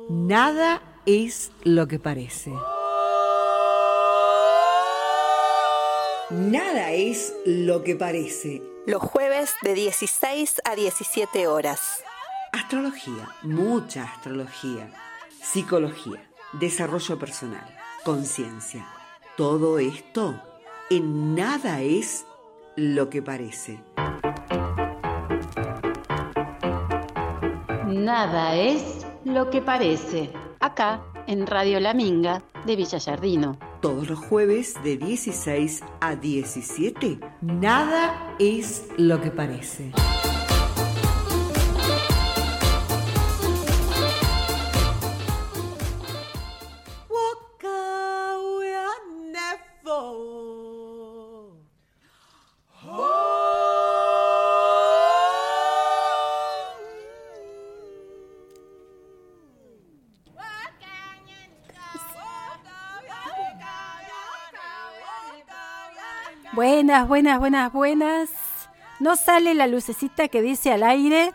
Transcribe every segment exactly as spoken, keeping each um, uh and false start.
Nada es lo que parece. Nada es lo que parece. Los jueves de dieciséis a diecisiete horas. Astrología, mucha astrología. Psicología, desarrollo personal, conciencia. Todo esto en Nada es lo que parece. Nada es lo que parece. Acá, en Radio La Minga, de Villa Giardino. Todos los jueves de dieciséis a diecisiete, Nada es lo que parece. Buenas, buenas, buenas, buenas. No sale la lucecita que dice al aire,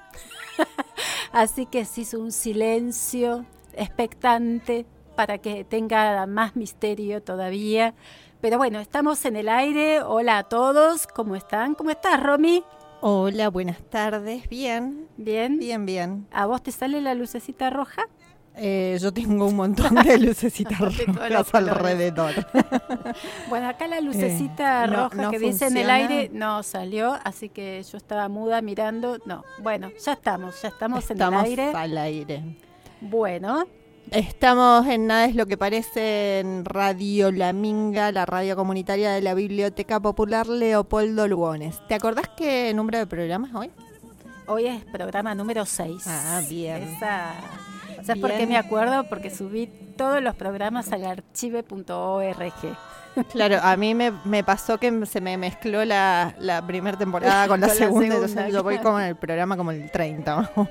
así que se hizo un silencio expectante para que tenga más misterio todavía. Pero bueno, estamos en el aire. Hola a todos, ¿cómo están? ¿Cómo estás, Romy? Hola, buenas tardes. Bien. Bien. Bien, bien. ¿A vos te sale la lucecita roja? Eh, yo tengo un montón de lucecitas rojas alrededor. Bueno, acá la lucecita eh, no, roja no que funciona. dice en el aire no salió, así que yo estaba muda mirando. No, bueno, ya estamos, ya estamos, estamos en el aire. al aire. Bueno. Estamos en Nada es lo que parece en Radio La Minga, la radio comunitaria de la Biblioteca Popular Leopoldo Lugones. ¿Te acordás qué número de programas hoy? Hoy es programa número seis. Ah, bien. Esa... ¿Sabes por qué me acuerdo? Porque subí todos los programas al archive punto org. Claro, a mí me, me pasó que se me mezcló la, la primera temporada con la con segunda, la segunda, entonces yo voy como en el programa como el treinta. No.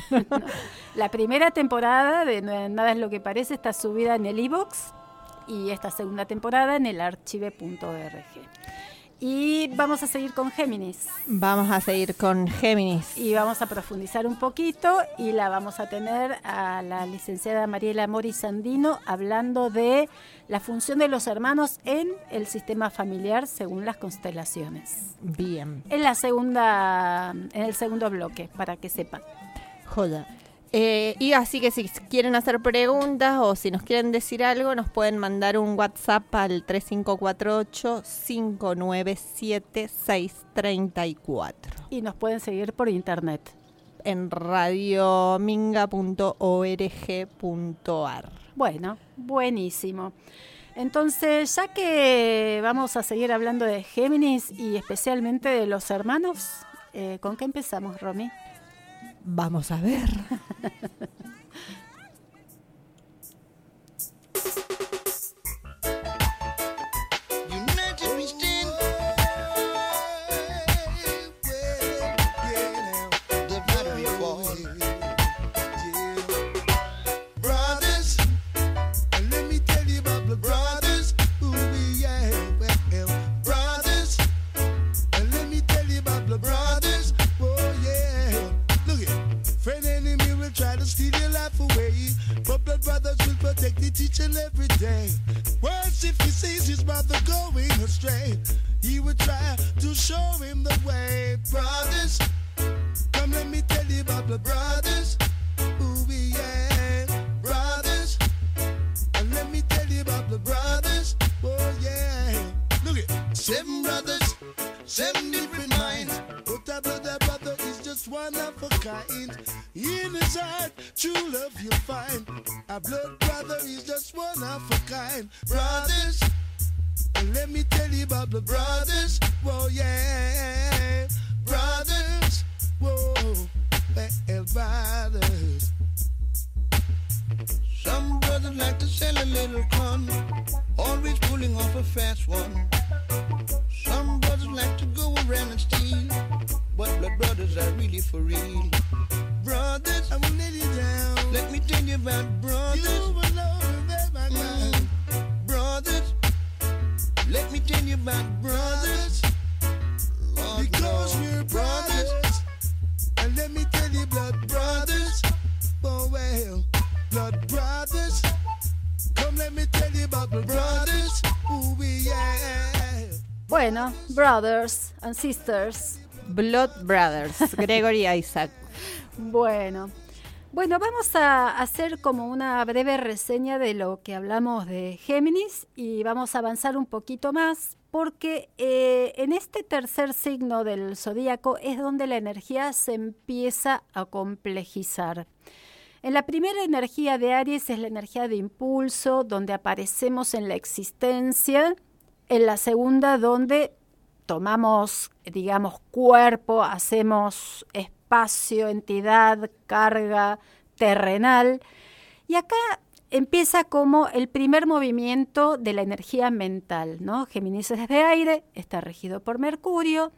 La primera temporada de Nada es lo que parece está subida en el iVoox y esta segunda temporada en el archive punto org. Y vamos a seguir con Géminis. Vamos a seguir con Géminis. Y vamos a profundizar un poquito y la vamos a tener a la licenciada Mariela Mori Sandino hablando de la función de los hermanos en el sistema familiar según las constelaciones. Bien. En la segunda, en el segundo bloque, para que sepan. Joda. Eh, y así que si quieren hacer preguntas o si nos quieren decir algo, nos pueden mandar un WhatsApp al tres cinco cuatro ocho, cinco nueve siete, seis tres cuatro. Y nos pueden seguir por internet. En radiominga punto org punto ar. Bueno, buenísimo. Entonces, ya que vamos a seguir hablando de Géminis y especialmente de los hermanos, eh, ¿con qué empezamos, Romy? Vamos a ver. Every day, worse if he sees his brother going astray, he would try to show him the way. Brothers, come let me tell you about the brothers. Ooh, yeah, brothers, and let me tell you about the brothers. Oh yeah, look it, seven brothers, seven different minds. But our brother, brother is just one of a kind. In his heart, true love you'll find. Our blood brother is just one of a kind. Brothers, and let me tell you about the brothers. Whoa, yeah, brothers. Whoa, well, brothers. Some brothers like to sell a little corn, always pulling off a fast one. Some brothers like to go around and steal, but blood brothers are really for real. Brothers, I will let you down. Let me tell you about brothers. You will know my mm. Brothers, let me tell you about brothers. Lord, because Lord. We're brothers. And let me tell you about brothers. Oh well, blood brothers. Come let me tell you about my brothers. Ooh, yeah. Bueno, brothers and sisters. Blood Brothers, Gregory Isaac. Bueno, bueno, vamos a hacer como una breve reseña de lo que hablamos de Géminis y vamos a avanzar un poquito más porque eh, en este tercer signo del zodíaco es donde la energía se empieza a complejizar. En la primera energía de Aries es la energía de impulso, donde aparecemos en la existencia. En la segunda, donde tomamos, digamos, cuerpo, hacemos espacio, entidad, carga terrenal. Y acá empieza como el primer movimiento de la energía mental, ¿no? Géminis es de aire, está regido por Mercurio.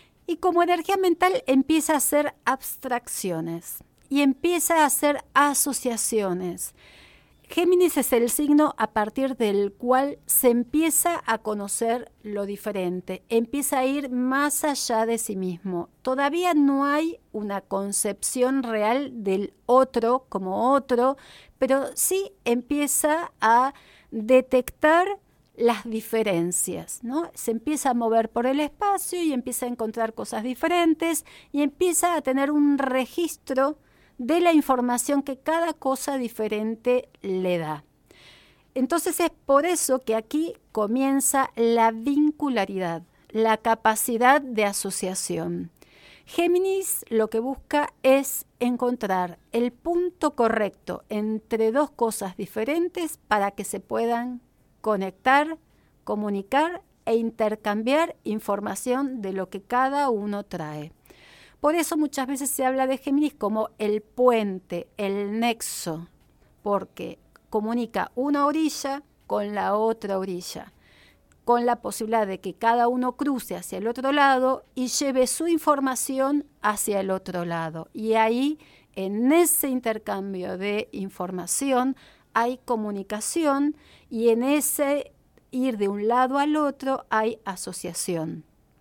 Y como energía mental empieza a hacer abstracciones y empieza a hacer asociaciones. Géminis es el signo a partir del cual se empieza a conocer lo diferente, empieza a ir más allá de sí mismo. Todavía no hay una concepción real del otro como otro, pero sí empieza a detectar las diferencias, ¿no? Se empieza a mover por el espacio y empieza a encontrar cosas diferentes y empieza a tener un registro de la información que cada cosa diferente le da. Entonces es por eso que aquí comienza la vincularidad, la capacidad de asociación. Géminis lo que busca es encontrar el punto correcto entre dos cosas diferentes para que se puedan conectar, comunicar e intercambiar información de lo que cada uno trae. Por eso muchas veces se habla de Géminis como el puente, el nexo, porque comunica una orilla con la otra orilla, con la posibilidad de que cada uno cruce hacia el otro lado y lleve su información hacia el otro lado. Y ahí, en ese intercambio de información, hay comunicación y en ese ir de un lado al otro hay asociación.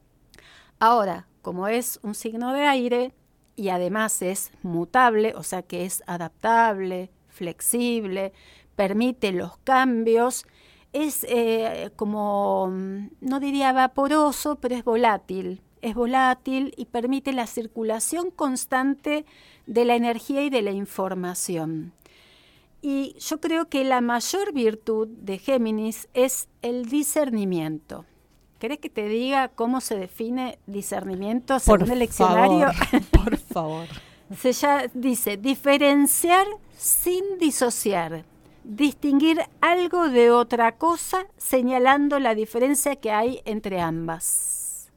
Ahora, como es un signo de aire y además es mutable, o sea que es adaptable, flexible, permite los cambios, es eh, como, no diría vaporoso, pero es volátil. Es volátil y permite la circulación constante de la energía y de la información. Y yo creo que la mayor virtud de Géminis es el discernimiento. ¿Querés que te diga cómo se define discernimiento según por el diccionario? Favor, por favor. Se ya dice diferenciar sin disociar, distinguir algo de otra cosa señalando la diferencia que hay entre ambas.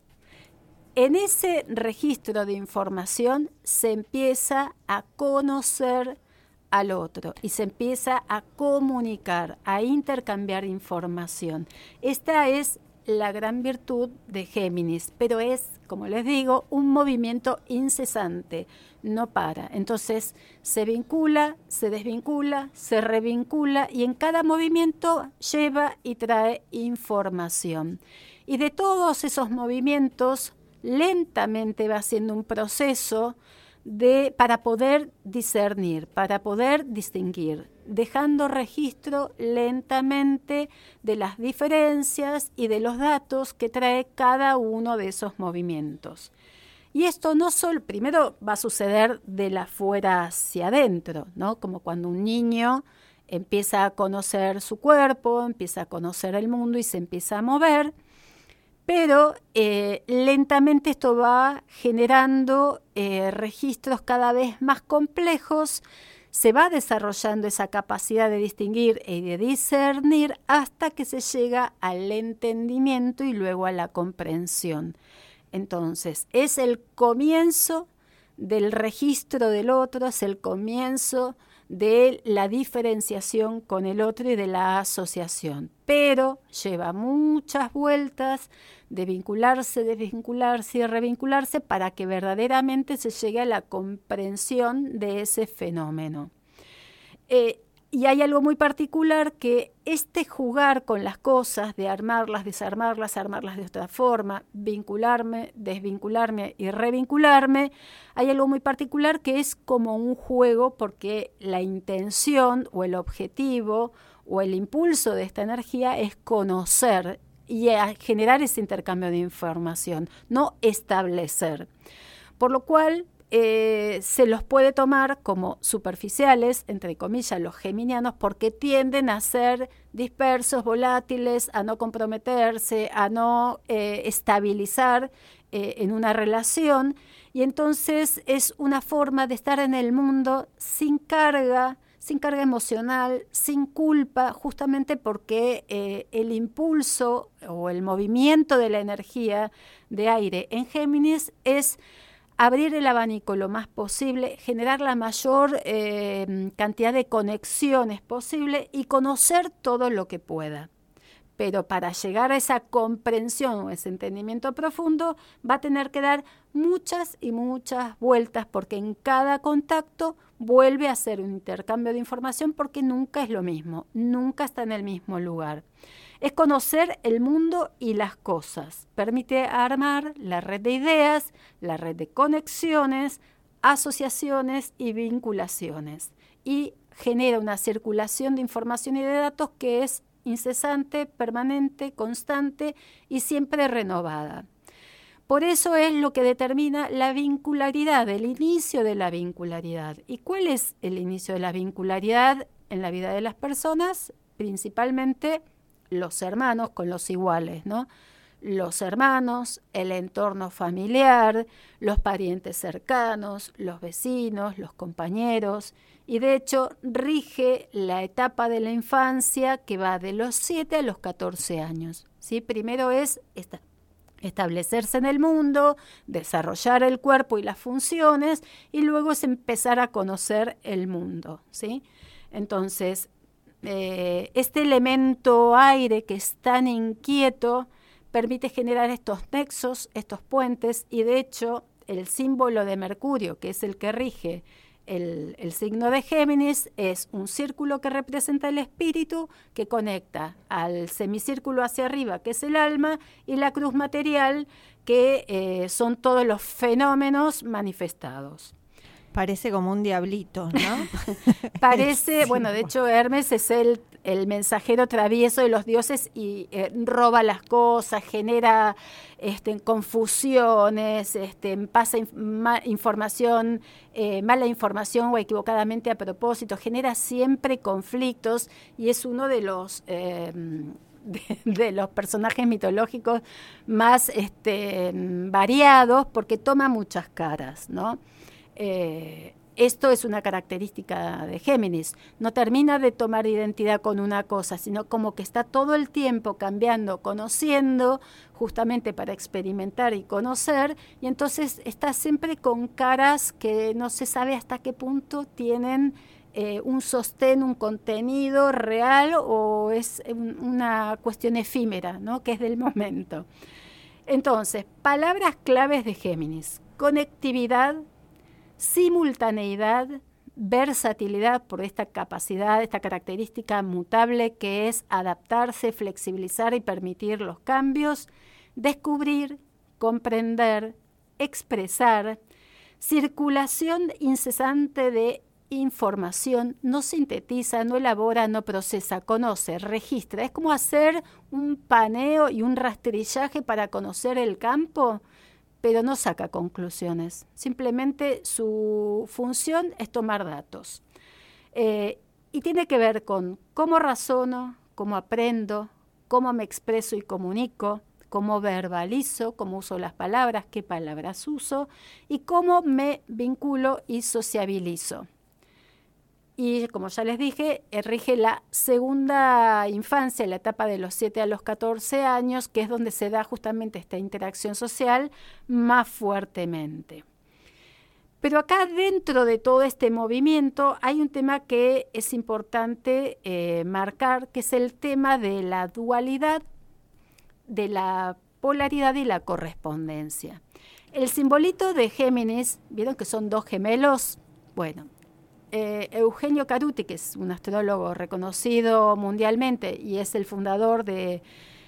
En ese registro de información se empieza a conocer al otro y se empieza a comunicar, a intercambiar información. Esta es la gran virtud de Géminis, pero es, como les digo, un movimiento incesante, no para. Entonces se vincula, se desvincula, se revincula y en cada movimiento lleva y trae información. Y de todos esos movimientos lentamente va haciendo un proceso de, para poder discernir, para poder distinguir, dejando registro lentamente de las diferencias y de los datos que trae cada uno de esos movimientos. Y esto no solo, primero va a suceder de la afuera hacia adentro, ¿no? Como cuando un niño empieza a conocer su cuerpo, empieza a conocer el mundo y se empieza a mover, pero eh, lentamente esto va generando eh, registros cada vez más complejos, se va desarrollando esa capacidad de distinguir y de discernir hasta que se llega al entendimiento y luego a la comprensión. Entonces, es el comienzo del registro del otro, es el comienzo de la diferenciación con el otro y de la asociación. Pero lleva muchas vueltas de vincularse, desvincularse y revincularse para que verdaderamente se llegue a la comprensión de ese fenómeno. Eh, y y hay algo muy particular que este jugar con las cosas, de armarlas, desarmarlas, armarlas de otra forma, vincularme, desvincularme y revincularme, hay algo muy particular que es como un juego, porque la intención o el objetivo o el impulso de esta energía es conocer y generar ese intercambio de información, no establecer. Por lo cual, Eh, se los puede tomar como superficiales, entre comillas, los geminianos, porque tienden a ser dispersos, volátiles, a no comprometerse, a no eh, estabilizar eh, en una relación, y entonces es una forma de estar en el mundo sin carga, sin carga emocional, sin culpa, justamente porque eh, el impulso o el movimiento de la energía de aire en Géminis es abrir el abanico lo más posible, generar la mayor eh, cantidad de conexiones posible y conocer todo lo que pueda. Pero para llegar a esa comprensión o ese entendimiento profundo va a tener que dar muchas y muchas vueltas, porque en cada contacto vuelve a ser un intercambio de información, porque nunca es lo mismo, nunca está en el mismo lugar. Es conocer el mundo y las cosas. Permite armar la red de ideas, la red de conexiones, asociaciones y vinculaciones. Y genera una circulación de información y de datos que es incesante, permanente, constante y siempre renovada. Por eso es lo que determina la vincularidad, el inicio de la vincularidad. ¿Y cuál es el inicio de la vincularidad en la vida de las personas? Principalmente los hermanos con los iguales, ¿no? Los hermanos, el entorno familiar, los parientes cercanos, los vecinos, los compañeros, y de hecho rige la etapa de la infancia que va de los siete a los catorce años, ¿sí? Primero es esta, establecerse en el mundo, desarrollar el cuerpo y las funciones, y luego es empezar a conocer el mundo, ¿sí? Entonces, Eh, este elemento aire que es tan inquieto permite generar estos nexos, estos puentes, y de hecho el símbolo de Mercurio, que es el que rige el, el signo de Géminis, es un círculo que representa el espíritu, que conecta al semicírculo hacia arriba, que es el alma, y la cruz material, que eh, son todos los fenómenos manifestados. Parece como un diablito, ¿no? Parece, sí, bueno, de hecho Hermes es el, el mensajero travieso de los dioses y eh, roba las cosas, genera este, confusiones, este, pasa inf ma información, eh, mala información o equivocadamente a propósito, genera siempre conflictos y es uno de los... Eh, De, de los personajes mitológicos más este, variados, porque toma muchas caras, ¿no? Eh, esto es una característica de Géminis. No termina de tomar identidad con una cosa, sino como que está todo el tiempo cambiando, conociendo, justamente para experimentar y conocer, y entonces está siempre con caras que no se sabe hasta qué punto tienen eh, un sostén, un contenido real, o es un, una cuestión efímera, ¿no? Que es del momento. Entonces, palabras claves de Géminis: conectividad, simultaneidad, versatilidad, por esta capacidad, esta característica mutable que es adaptarse, flexibilizar y permitir los cambios, descubrir, comprender, expresar, circulación incesante de información, no sintetiza, no elabora, no procesa, conoce, registra. Es como hacer un paneo y un rastrillaje para conocer el campo, pero no saca conclusiones. Simplemente su función es tomar datos. Eh, y tiene que ver con cómo razono, cómo aprendo, cómo me expreso y comunico, cómo verbalizo, cómo uso las palabras, qué palabras uso, y cómo me vinculo y sociabilizo. Y como ya les dije, rige la segunda infancia, la etapa de los siete a los catorce años, que es donde se da justamente esta interacción social más fuertemente. Pero acá dentro de todo este movimiento hay un tema que es importante eh, marcar, que es el tema de la dualidad, de la polaridad y la correspondencia. El simbolito de Géminis, ¿vieron que son dos gemelos? Bueno, eh, Eugenio Caruti, que es un astrólogo reconocido mundialmente y es el fundador de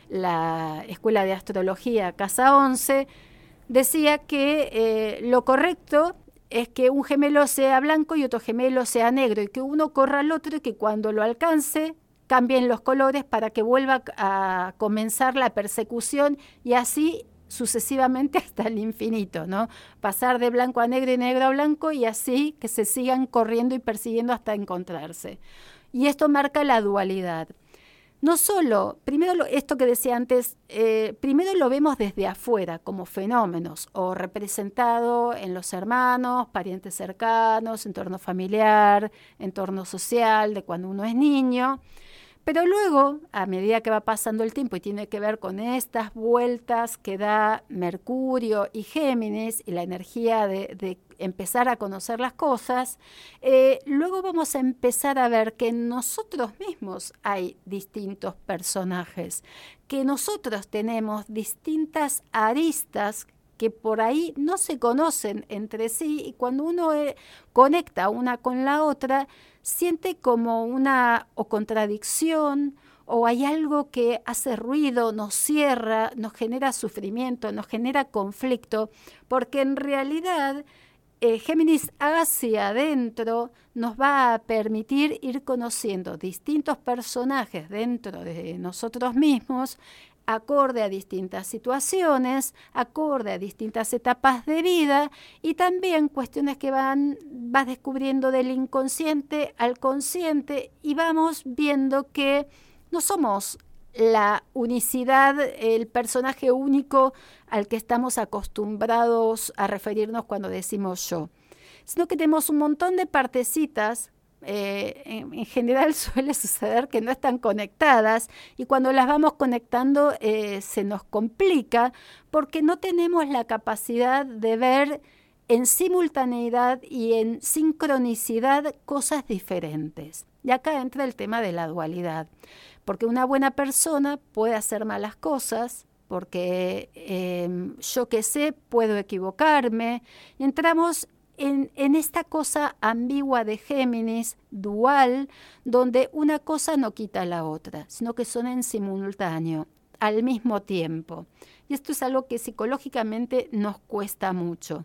la Escuela de Astrología Casa once, decía que eh, lo correcto es que un gemelo sea blanco y otro gemelo sea negro, y que uno corra al otro y que cuando lo alcance cambien los colores para que vuelva a comenzar la persecución y así sucesivamente hasta el infinito, ¿no? Pasar de blanco a negro y negro a blanco y así que se sigan corriendo y persiguiendo hasta encontrarse. Y esto marca la dualidad. No solo, primero lo, esto que decía antes, eh, primero lo vemos desde afuera como fenómenos o representado en los hermanos, parientes cercanos, entorno familiar, entorno social, de cuando uno es niño. Pero luego, a medida que va pasando el tiempo y tiene que ver con estas vueltas que da Mercurio y Géminis y la energía de, de empezar a conocer las cosas, eh, luego vamos a empezar a ver que en nosotros mismos hay distintos personajes, que nosotros tenemos distintas aristas que por ahí no se conocen entre sí y cuando uno eh, conecta una con la otra, siente como una o contradicción o hay algo que hace ruido, nos cierra, nos genera sufrimiento, nos genera conflicto, porque en realidad eh, Géminis hacia adentro nos va a permitir ir conociendo distintos personajes dentro de nosotros mismos, acorde a distintas situaciones, acorde a distintas etapas de vida y también cuestiones que van vas descubriendo del inconsciente al consciente y vamos viendo que no somos la unicidad, el personaje único al que estamos acostumbrados a referirnos cuando decimos yo, sino que tenemos un montón de partecitas. Eh, en, en general suele suceder que no están conectadas y cuando las vamos conectando eh, se nos complica porque no tenemos la capacidad de ver en simultaneidad y en sincronicidad cosas diferentes. Y acá entra el tema de la dualidad, porque una buena persona puede hacer malas cosas, porque eh, yo que sé puedo equivocarme y entramos En, en esta cosa ambigua de Géminis, dual, donde una cosa no quita la otra, sino que son en simultáneo, al mismo tiempo. Y esto es algo que psicológicamente nos cuesta mucho.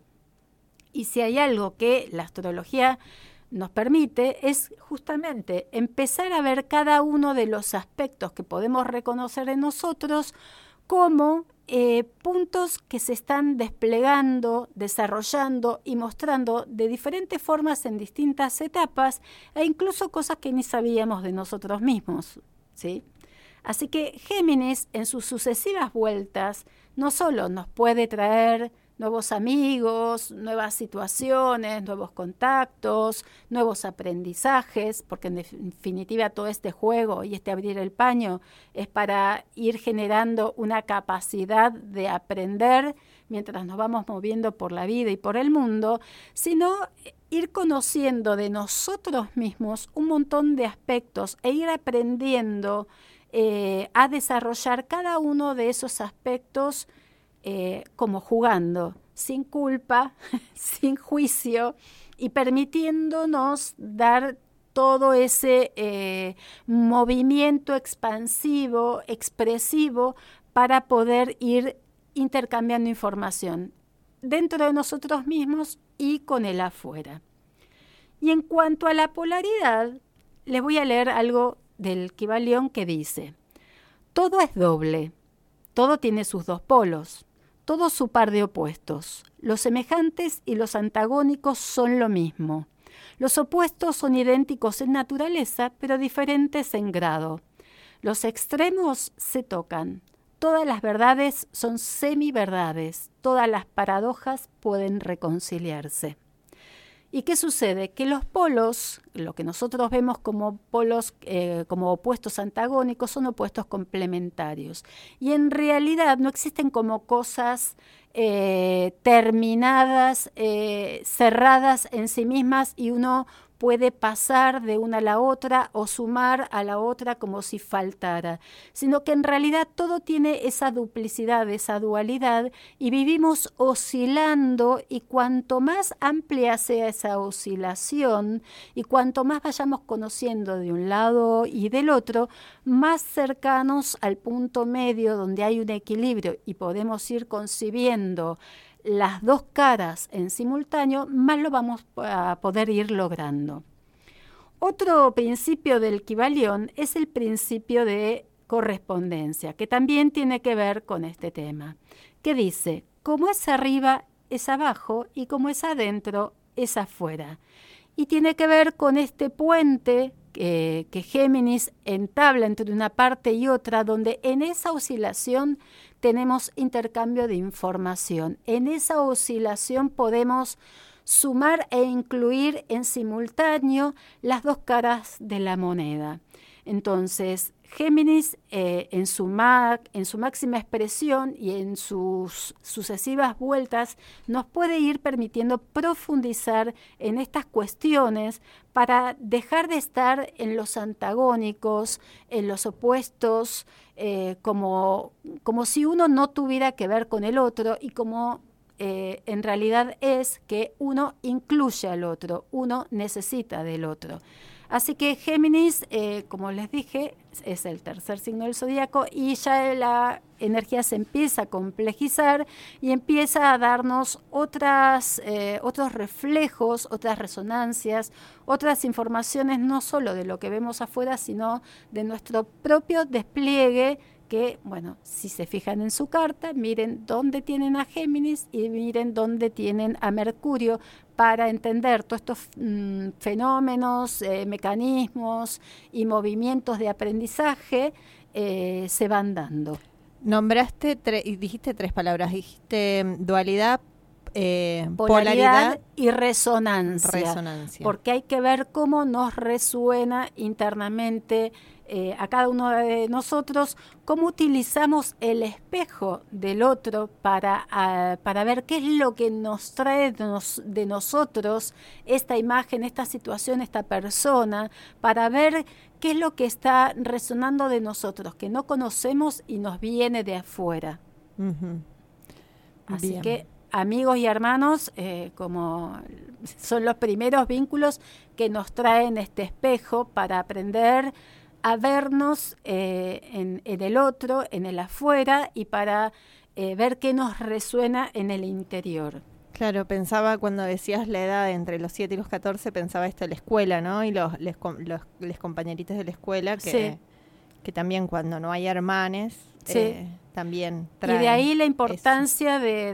Y si hay algo que la astrología nos permite, es justamente empezar a ver cada uno de los aspectos que podemos reconocer en nosotros como Eh, puntos que se están desplegando, desarrollando y mostrando de diferentes formas en distintas etapas e incluso cosas que ni sabíamos de nosotros mismos, ¿sí? Así que Géminis en sus sucesivas vueltas no solo nos puede traer nuevos amigos, nuevas situaciones, nuevos contactos, nuevos aprendizajes, porque en definitiva todo este juego y este abrir el paño es para ir generando una capacidad de aprender mientras nos vamos moviendo por la vida y por el mundo, sino ir conociendo de nosotros mismos un montón de aspectos e ir aprendiendo eh, a desarrollar cada uno de esos aspectos Eh, como jugando, sin culpa, sin juicio y permitiéndonos dar todo ese eh, movimiento expansivo, expresivo, para poder ir intercambiando información dentro de nosotros mismos y con el afuera. Y en cuanto a la polaridad, les voy a leer algo del Kybalión que dice: todo es doble, todo tiene sus dos polos. Todo su par de opuestos. Los semejantes y los antagónicos son lo mismo. Los opuestos son idénticos en naturaleza, pero diferentes en grado. Los extremos se tocan. Todas las verdades son semiverdades. Todas las paradojas pueden reconciliarse. ¿Y qué sucede? Que los polos, lo que nosotros vemos como polos, eh, como opuestos antagónicos, son opuestos complementarios. Y en realidad no existen como cosas eh, terminadas, eh, cerradas en sí mismas y uno puede pasar de una a la otra o sumar a la otra como si faltara, sino que en realidad todo tiene esa duplicidad, esa dualidad, y vivimos oscilando, y cuanto más amplia sea esa oscilación y cuanto más vayamos conociendo de un lado y del otro, más cercanos al punto medio donde hay un equilibrio y podemos ir concibiendo las dos caras en simultáneo, más lo vamos a poder ir logrando. Otro principio del Kybalión es el principio de correspondencia, que también tiene que ver con este tema, que dice, como es arriba, es abajo, y como es adentro, es afuera. Y tiene que ver con este puente eh, que Géminis entabla entre una parte y otra, donde en esa oscilación tenemos intercambio de información. En esa oscilación podemos sumar e incluir en simultáneo las dos caras de la moneda. Entonces, Géminis eh, en, su ma- en su máxima expresión y en sus sucesivas vueltas nos puede ir permitiendo profundizar en estas cuestiones para dejar de estar en los antagónicos, en los opuestos, eh, como, como si uno no tuviera que ver con el otro, y como eh, en realidad es que uno incluye al otro, uno necesita del otro. Así que Géminis, eh, como les dije, es el tercer signo del zodíaco, y ya la energía se empieza a complejizar y empieza a darnos otras, eh, otros reflejos, otras resonancias, otras informaciones, no solo de lo que vemos afuera, sino de nuestro propio despliegue, que, bueno, si se fijan en su carta, miren dónde tienen a Géminis y miren dónde tienen a Mercurio, para entender todos estos mm, fenómenos, eh, mecanismos y movimientos de aprendizaje eh, se van dando. Nombraste tre- y dijiste tres palabras, dijiste mm, dualidad, eh, Polaridad, polaridad y resonancia, resonancia. porque hay que ver cómo nos resuena internamente eh, a cada uno de nosotros, cómo utilizamos el espejo del otro para, uh, para ver qué es lo que nos trae de, nos, de nosotros esta imagen, esta situación, esta persona, para ver qué es lo que está resonando de nosotros, que no conocemos y nos viene de afuera. Uh-huh. Así Bien. que, amigos y hermanos, eh, como son los primeros vínculos que nos traen este espejo para aprender a vernos eh, en, en el otro, en el afuera, y para eh, ver qué nos resuena en el interior. Claro, pensaba cuando decías la edad entre los siete y los catorce, pensaba esto de la escuela, ¿no? Y los les, los, les compañeritos de la escuela, que, Sí. que también cuando no hay hermanes, Sí. eh, también Y traen de ahí la importancia de,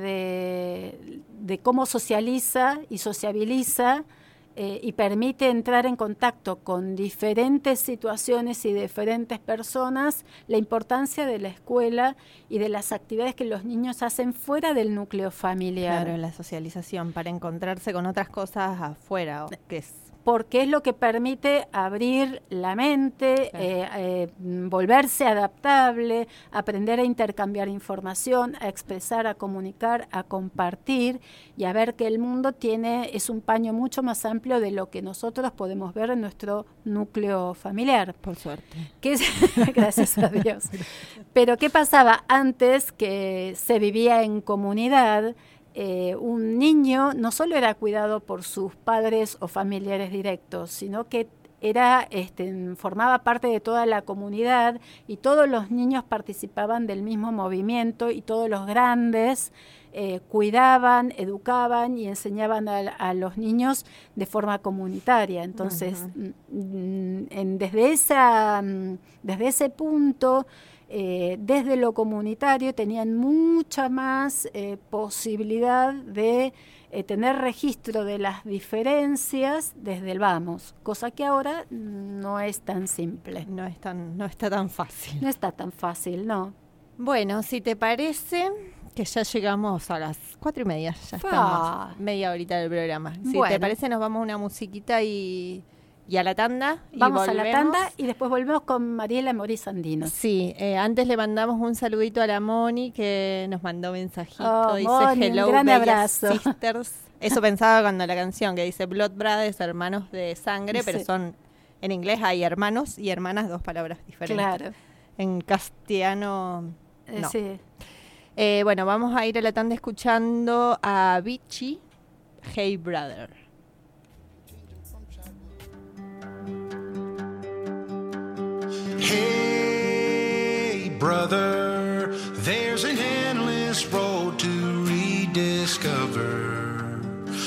de, de cómo socializa y sociabiliza eh, y permite entrar en contacto con diferentes situaciones y diferentes personas, la importancia de la escuela y de las actividades que los niños hacen fuera del núcleo familiar. Claro, la socialización, para encontrarse con otras cosas afuera, o- que es Porque es lo que permite abrir la mente, Claro. eh, eh, volverse adaptable, aprender a intercambiar información, a expresar, a comunicar, a compartir, y a ver que el mundo tiene es un paño mucho más amplio de lo que nosotros podemos ver en nuestro núcleo familiar. por suerte. ¿Qué es? Gracias a Dios. Pero ¿qué pasaba antes, que se vivía en comunidad? Eh, un niño no solo era cuidado por sus padres o familiares directos, sino que era, este, formaba parte de toda la comunidad, y todos los niños participaban del mismo movimiento, y todos los grandes eh, cuidaban, educaban y enseñaban a, a los niños de forma comunitaria. Entonces, Ujú. mm, en, desde, esa, mm, desde ese punto, Eh, desde lo comunitario tenían mucha más eh, posibilidad de eh, tener registro de las diferencias desde el vamos, cosa que ahora no es tan simple. No es tan, no está tan fácil. No está tan fácil, ¿no? Bueno, si te parece, que ya llegamos a las cuatro y media, ya Fa. estamos media horita del programa. Si Bueno. te parece, nos vamos a una musiquita y, y a la tanda. y Vamos a la volvemos. tanda y después volvemos con Mariela Moris Andino. Sí, eh, antes le mandamos un saludito a la Moni, que nos mandó mensajito. Oh, Dice Moni, un hello, gran bellas abrazo. sisters. Eso pensaba cuando la canción que dice Blood Brothers, hermanos de sangre, pero Sí. son, en inglés hay hermanos y hermanas, dos palabras diferentes. Claro. En castellano, Eh, no. sí. Eh, bueno, vamos a ir a la tanda escuchando a Avicii, Hey Brother. Hey, brother, there's an endless road to rediscover.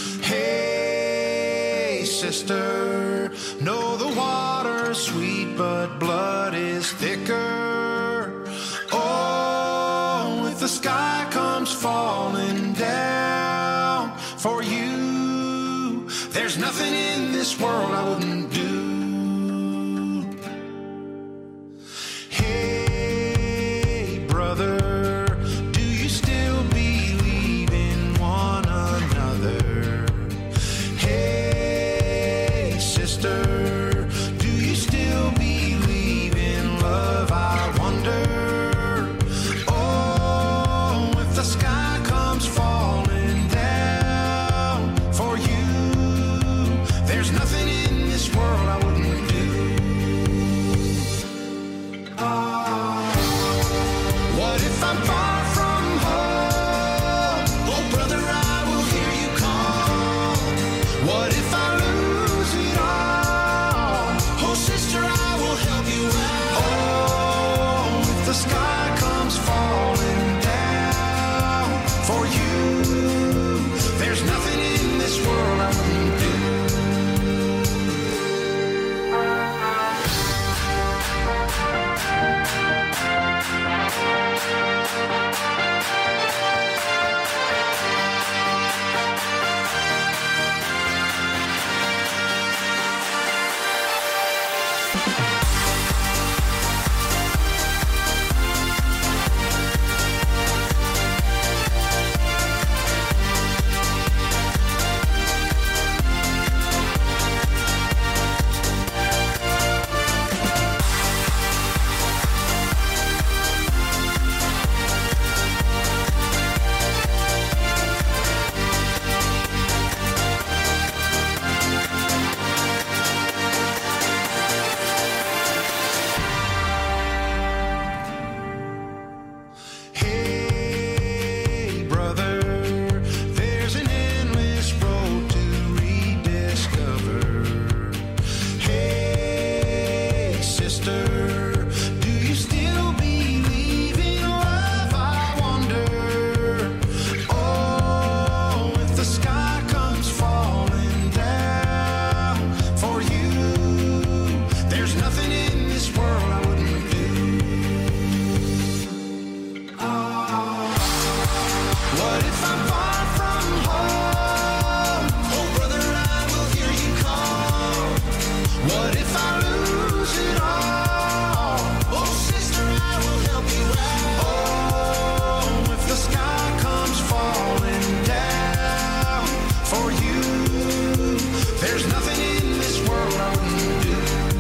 Hey, sister, know the water's sweet, but blood is thicker. Oh, if the sky comes falling down for you, there's nothing in this world I wouldn't do. Hey, brother, do you still believe in one another? Hey, sister, do you still believe in love? I wonder. Oh, if the sky comes falling down for you, there's nothing in this world I wouldn't do. What if I'm far from home? Oh, brother, I will hear you call. What if I lose it all? Oh, sister, I will help you out. Oh, if the sky comes falling down for you, there's nothing in this world I wouldn't do. Hey, brother, there's an endless road to rediscover. Hey, sister, do you still believe in love? I wonder. Oh, if the sky comes falling down for you, there's nothing in this world I wouldn't do. What if I'm far from home? Oh, brother, I will hear you call. What if I lose it all? Oh, sister, I will help you out. Oh, if the sky comes falling down for you, there's nothing in this world I wouldn't do.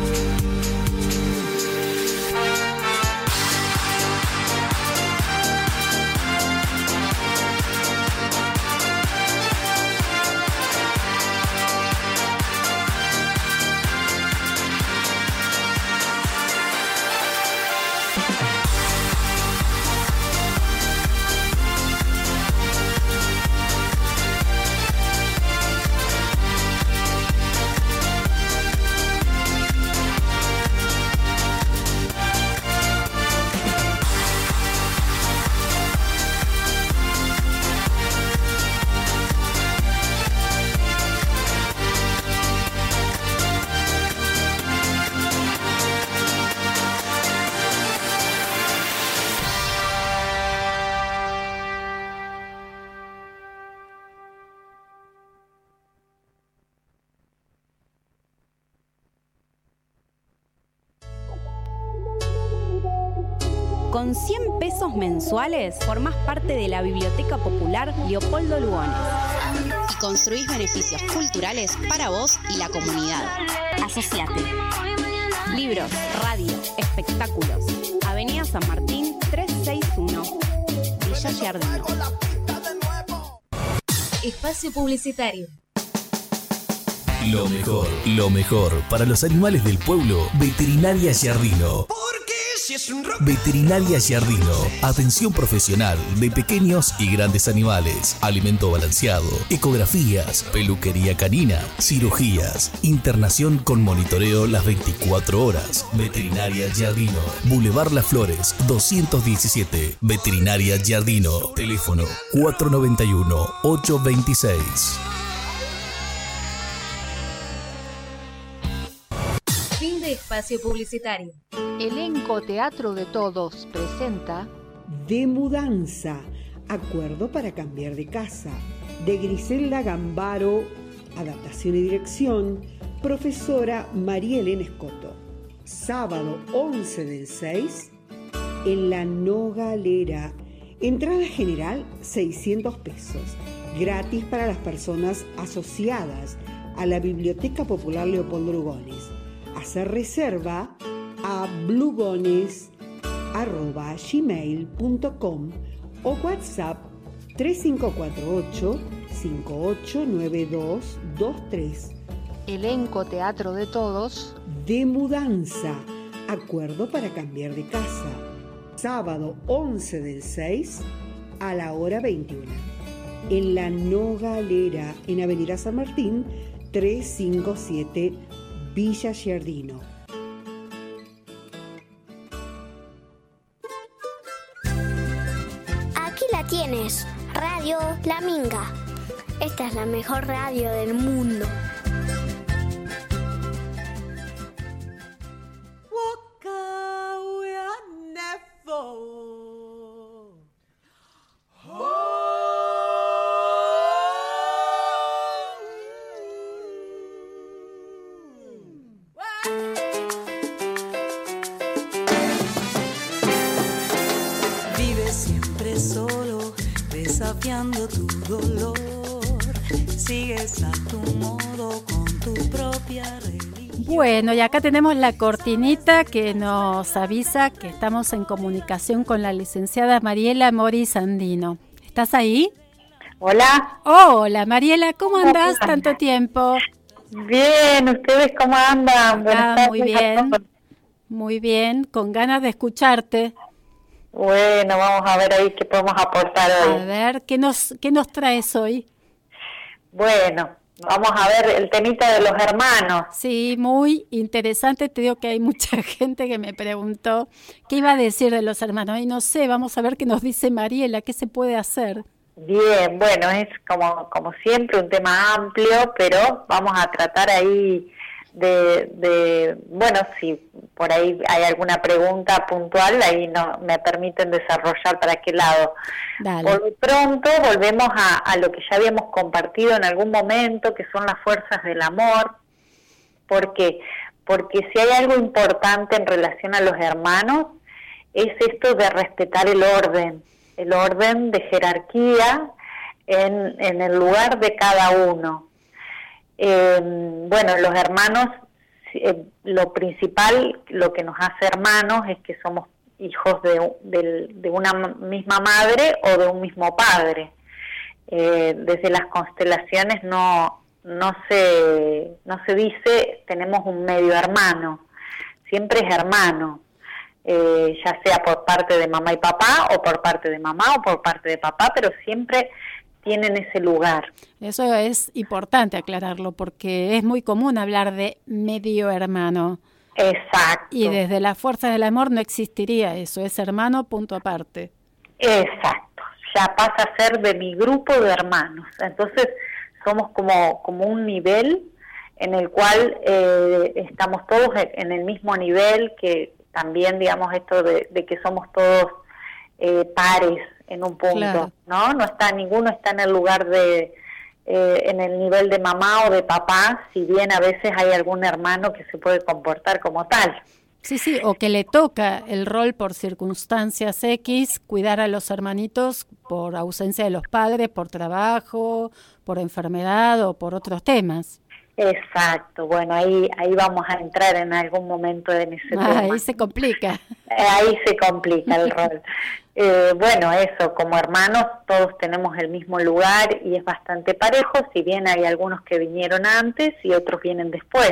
Con cien pesos mensuales formás parte de la Biblioteca Popular Leopoldo Lugones y construís beneficios culturales para vos y la comunidad. Asociate. Libros, radio, espectáculos. Avenida San Martín trescientos sesenta y uno, Villa Giardino. Espacio publicitario. Lo mejor, lo mejor para los animales del pueblo. Veterinaria Giardino. Veterinaria Giardino. Atención profesional de pequeños y grandes animales. Alimento balanceado. Ecografías. Peluquería canina. Cirugías. Internación con monitoreo las veinticuatro horas. Veterinaria Giardino. Boulevard Las Flores doscientos diecisiete. Veterinaria Giardino. Teléfono cuatro noventa y uno, ocho veintiséis. Fin de espacio publicitario. Elenco Teatro de Todos presenta De Mudanza, Acuerdo para cambiar de casa, de Griselda Gambaro, adaptación y dirección, profesora María Elena Escoto. Sábado once del seis, en la Nogalera. Entrada general seiscientos pesos, gratis para las personas asociadas a la Biblioteca Popular Leopoldo Lugones. Hacer reserva a blugones arroba gmail punto com o WhatsApp tres cinco cuatro ocho, cinco ocho nueve dos dos tres. Elenco Teatro de Todos. De Mudanza, Acuerdo para cambiar de casa. Sábado once del seis a la hora veintiuno. En la Nogalera, en Avenida San Martín, trescientos cincuenta y siete, Villa Giardino. Aquí la tienes, Radio La Minga. Esta es la mejor radio del mundo. Vive siempre solo, desafiando tu dolor. Sigues a tu modo con tu propia religión. Bueno, y acá tenemos la cortinita que nos avisa que estamos en comunicación con la licenciada Mariela Mori Sandino. ¿Estás ahí? Hola. Hola, Mariela, ¿cómo andás? Tanto tiempo. Bien, ¿ustedes cómo andan? Buenas Ah, muy tardes a bien, todos. muy bien, con ganas de escucharte. Bueno, vamos a ver ahí qué podemos aportar hoy. A ver, ¿qué nos, qué nos traes hoy? Bueno, vamos a ver el temita de los hermanos. Sí, muy interesante. Te digo que hay mucha gente que me preguntó qué iba a decir de los hermanos. Y no sé, vamos a ver qué nos dice Mariela, qué se puede hacer. Bien, bueno, es como, como siempre un tema amplio, pero vamos a tratar ahí de, de, bueno, si por ahí hay alguna pregunta puntual, ahí no me permiten desarrollar para qué lado. Dale. Por lo pronto volvemos a, a lo que ya habíamos compartido en algún momento, que son las fuerzas del amor. ¿Por qué? Porque si hay algo importante en relación a los hermanos, es esto de respetar el orden, el orden de jerarquía en, en el lugar de cada uno. Eh, bueno, los hermanos, eh, lo principal, lo que nos hace hermanos es que somos hijos de, de, de una misma madre o de un mismo padre. Eh, desde las constelaciones no, no, se, no se dice tenemos un medio hermano, siempre es hermano, eh, ya sea por parte de mamá y papá o por parte de mamá o por parte de papá, pero siempre tienen ese lugar. Eso es importante aclararlo porque es muy común hablar de medio hermano. Exacto. Y desde las fuerzas del amor no existiría eso, es hermano punto aparte. Exacto, ya pasa a ser de mi grupo de hermanos. Entonces somos como, como un nivel en el cual eh, estamos todos en el mismo nivel, que también digamos esto de, de que somos todos eh, pares en un punto, claro. ¿no? No está, ninguno está en el lugar de, eh, en el nivel de mamá o de papá, si bien a veces hay algún hermano que se puede comportar como tal. Sí, sí, o que le toca el rol por circunstancias X, cuidar a los hermanitos por ausencia de los padres, por trabajo, por enfermedad o por otros temas. Exacto, bueno, ahí ahí vamos a entrar en algún momento en ese ah, tema. Ahí se complica. Ahí se complica el rol. Eh, bueno, eso, como hermanos todos tenemos el mismo lugar y es bastante parejo, si bien hay algunos que vinieron antes y otros vienen después.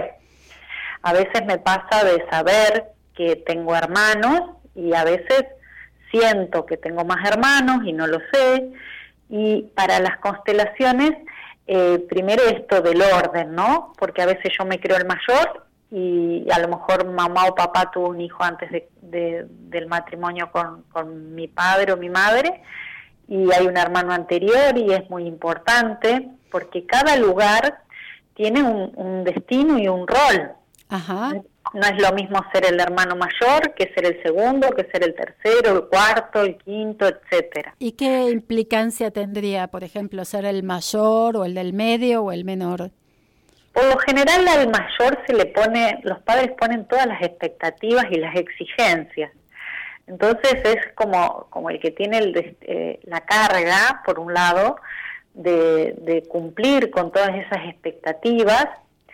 A veces me pasa de saber que tengo hermanos y a veces siento que tengo más hermanos y no lo sé. Y para las constelaciones, eh, primero esto del orden, ¿no? Porque a veces yo me creo el mayor y a lo mejor mamá o papá tuvo un hijo antes de, de, del matrimonio con, con mi padre o mi madre, y hay un hermano anterior, y es muy importante porque cada lugar tiene un, un destino y un rol. Ajá. No es lo mismo ser el hermano mayor que ser el segundo, que ser el tercero, el cuarto, el quinto, etcétera. ¿Y qué implicancia tendría, por ejemplo, ser el mayor o el del medio o el menor? Por lo general al mayor se le pone, los padres ponen todas las expectativas y las exigencias. Entonces es como, como el que tiene el, eh, la carga, por un lado, de, de cumplir con todas esas expectativas.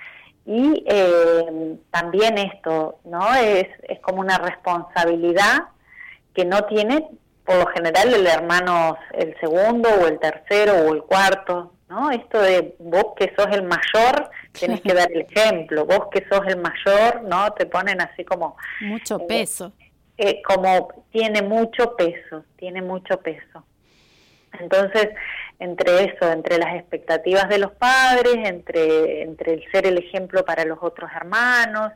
Y eh, también esto, ¿no? Es, es como una responsabilidad que no tiene, por lo general, el hermano, el segundo o el tercero o el cuarto, ¿no? Esto de vos que sos el mayor, tenés que dar el ejemplo, vos que sos el mayor, ¿no? Te ponen así como... Mucho eh, peso. Eh, como tiene mucho peso, tiene mucho peso. Entonces, entre eso, entre las expectativas de los padres, entre, entre el ser el ejemplo para los otros hermanos,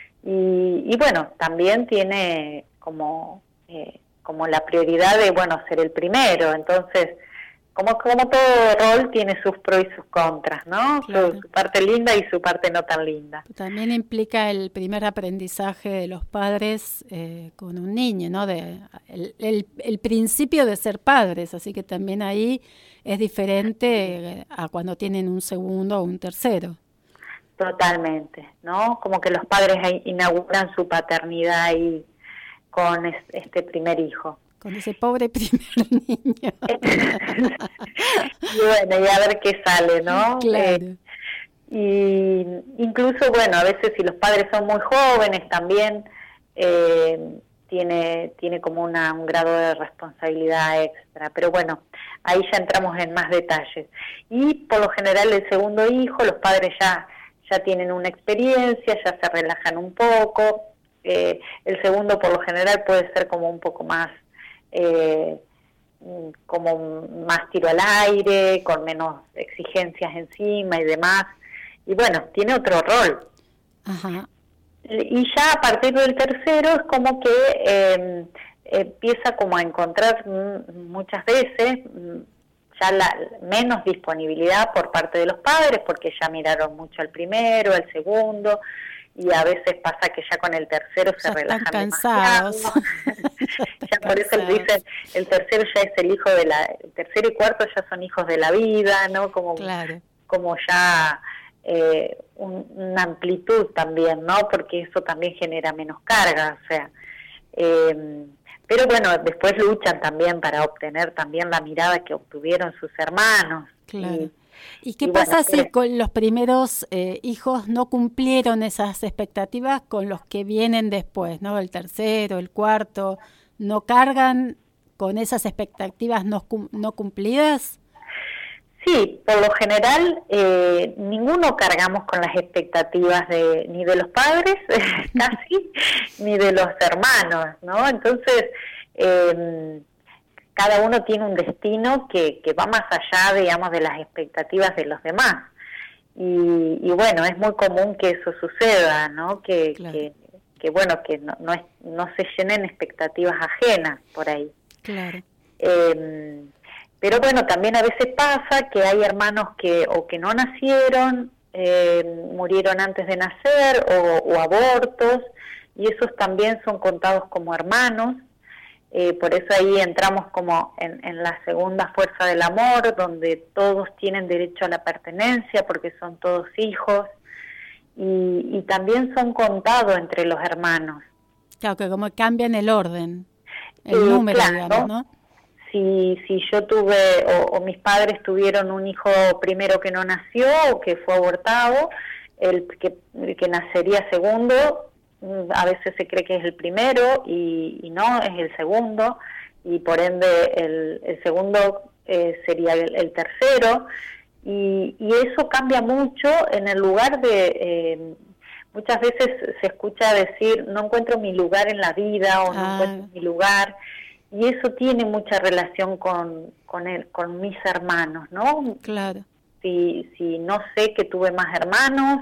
y, y bueno, también tiene como, eh, como la prioridad de, bueno, ser el primero. Entonces, como, como todo rol tiene sus pros y sus contras, ¿no? Claro. Su, su parte linda y su parte no tan linda. También implica el primer aprendizaje de los padres eh, con un niño, ¿no? De, el, el, el principio de ser padres, así que también ahí es diferente a cuando tienen un segundo o un tercero. Totalmente, ¿no? Como que los padres ahí inauguran su paternidad ahí con es, este primer hijo. Con ese pobre primer niño. Y bueno, y a ver qué sale, ¿no? Claro. Eh, y incluso, bueno, a veces si los padres son muy jóvenes también eh, tiene tiene como una, un grado de responsabilidad extra. Pero bueno, ahí ya entramos en más detalles. Y por lo general el segundo hijo, los padres ya, ya tienen una experiencia, ya se relajan un poco. Eh, el segundo por lo general puede ser como un poco más... Eh, como más tiro al aire, con menos exigencias encima y demás, y bueno, tiene otro rol. Ajá. Y ya a partir del tercero es como que eh, empieza como a encontrar muchas veces ya la menos disponibilidad por parte de los padres, porque ya miraron mucho al primero, al segundo, y a veces pasa que ya con el tercero se ya relajan están cansados. Ya ya por eso le dicen, el tercero ya es el hijo de la, el tercero y cuarto ya son hijos de la vida, ¿no? Como, claro. como ya eh, un, una amplitud también, ¿no? Porque eso también genera menos carga, o sea, eh, pero bueno, después luchan también para obtener también la mirada que obtuvieron sus hermanos. Claro. Y, ¿Y qué y pasa bueno, si eh, con los primeros eh, hijos no cumplieron esas expectativas con los que vienen después, ¿no? El tercero, el cuarto, ¿no cargan con esas expectativas no, no cumplidas? Sí, por lo general eh, ninguno cargamos con las expectativas de ni de los padres casi, ni de los hermanos, ¿no? Entonces, eh, cada uno tiene un destino que, que va más allá, digamos, de las expectativas de los demás. Y, y bueno, es muy común que eso suceda, ¿no? Que, claro. que, que bueno, que no, no, es, no se llenen expectativas ajenas por ahí. Claro. Eh, pero bueno, también a veces pasa que hay hermanos que o que no nacieron, eh, murieron antes de nacer, o, o abortos, y esos también son contados como hermanos. Eh, por eso ahí entramos como en, en la segunda fuerza del amor, donde todos tienen derecho a la pertenencia porque son todos hijos, y, y también son contados entre los hermanos. Claro, que como cambian el orden, el eh, número, claro, digamos, ¿no? Si, si yo tuve, o, o mis padres tuvieron un hijo primero que no nació, o que fue abortado, el que, el que nacería segundo a veces se cree que es el primero y, y no, es el segundo, y por ende el, el segundo eh, sería el, el tercero, y, y eso cambia mucho en el lugar de, eh, muchas veces se escucha decir, no encuentro mi lugar en la vida, o no Ah. encuentro mi lugar, y eso tiene mucha relación con, con, el, con mis hermanos, ¿no? Claro. Si, si no sé que tuve más hermanos,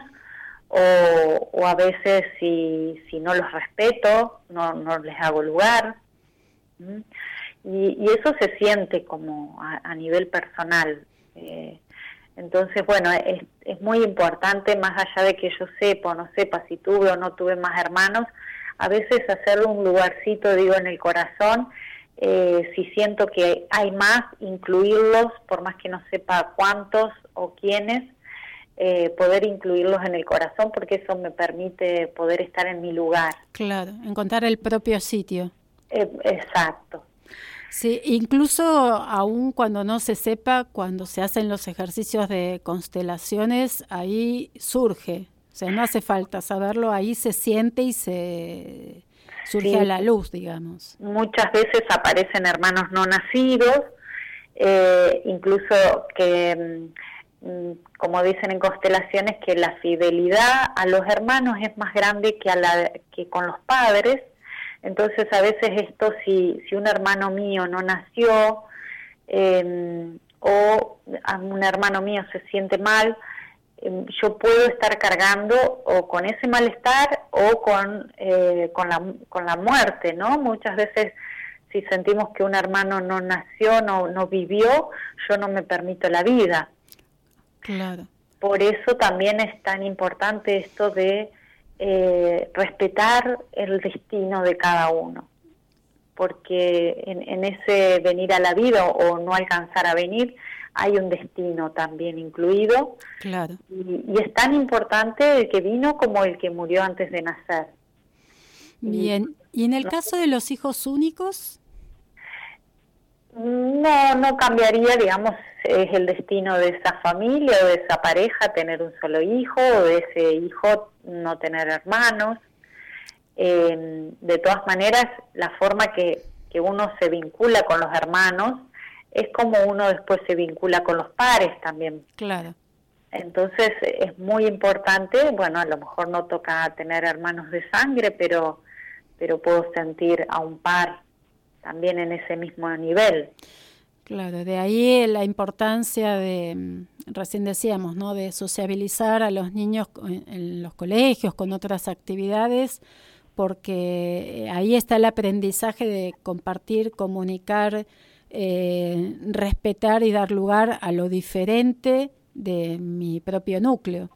o, o a veces si, si no los respeto, no, no les hago lugar. ¿Mm? Y, y eso se siente como a, a nivel personal. Eh, entonces, bueno, es, es muy importante, más allá de que yo sepa o no sepa si tuve o no tuve más hermanos, a veces hacerle un lugarcito, digo, en el corazón, eh, si siento que hay más, incluirlos, por más que no sepa cuántos o quiénes, eh, poder incluirlos en el corazón, porque eso me permite poder estar en mi lugar. Claro, encontrar el propio sitio. Eh, exacto. Sí, incluso aún cuando no se sepa, cuando se hacen los ejercicios de constelaciones, ahí surge. O sea, no hace falta saberlo, ahí se siente y se surge Sí. a la luz, digamos. Muchas veces aparecen hermanos no nacidos, eh, incluso que, mm, como dicen en constelaciones, que la fidelidad a los hermanos es más grande que, a la, que con los padres. Entonces, a veces esto, si, si un hermano mío no nació, eh, o a un hermano mío se siente mal, eh, yo puedo estar cargando o con ese malestar o con, eh, con, la, con la muerte, ¿no? Muchas veces, si sentimos que un hermano no nació, no, no vivió, yo no me permito la vida. Claro. Por eso también es tan importante esto de Eh, respetar el destino de cada uno, porque en, en ese venir a la vida o no alcanzar a venir hay un destino también incluido. Claro. Y, y es tan importante el que vino como el que murió antes de nacer. Bien, ¿y en el caso de los hijos únicos? No, no cambiaría, digamos, es el destino de esa familia o de esa pareja tener un solo hijo, o de ese hijo no tener hermanos. Eh, de todas maneras, la forma que, que uno se vincula con los hermanos es como uno después se vincula con los pares también. Claro. Entonces es muy importante, bueno, a lo mejor no toca tener hermanos de sangre, pero, pero puedo sentir a un par también en ese mismo nivel. Claro, de ahí la importancia de, recién decíamos, ¿no?, de sociabilizar a los niños en los colegios con otras actividades, porque ahí está el aprendizaje de compartir, comunicar, eh, respetar y dar lugar a lo diferente de mi propio núcleo.